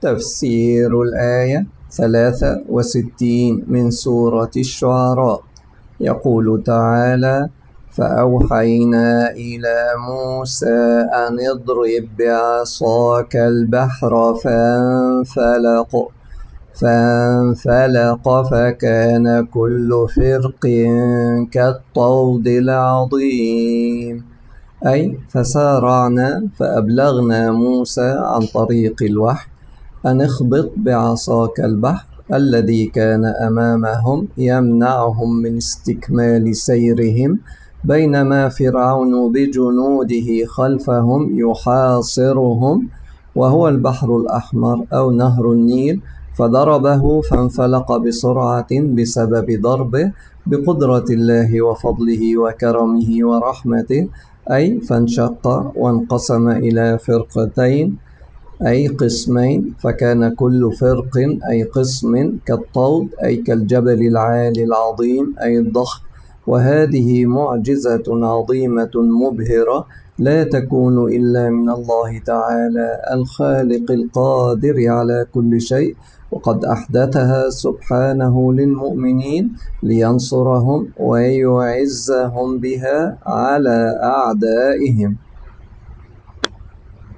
تفسير الآية 63 من سورة الشعراء. يقول تعالى: فأوحينا إلى موسى أن اضرب بعصاك البحر فانفلق فكان كل فرق كالطود العظيم. أي فسارعنا فأبلغنا موسى عن طريق الوحي أن اخبط بعصاك البحر الذي كان أمامهم يمنعهم من استكمال سيرهم، بينما فرعون بجنوده خلفهم يحاصرهم، وهو البحر الأحمر أو نهر النيل. فضربه فانفلق بسرعة بسبب ضربه بقدرة الله وفضله وكرمه ورحمته، أي فانشق وانقسم إلى فرقتين أي قسمين، فكان كل فرق أي قسم كالطود أي كالجبل العالي العظيم أي الضخم. وهذه معجزة عظيمة مبهرة لا تكون إلا من الله تعالى الخالق القادر على كل شيء، وقد أحدثها سبحانه للمؤمنين لينصرهم ويعزهم بها على أعدائهم.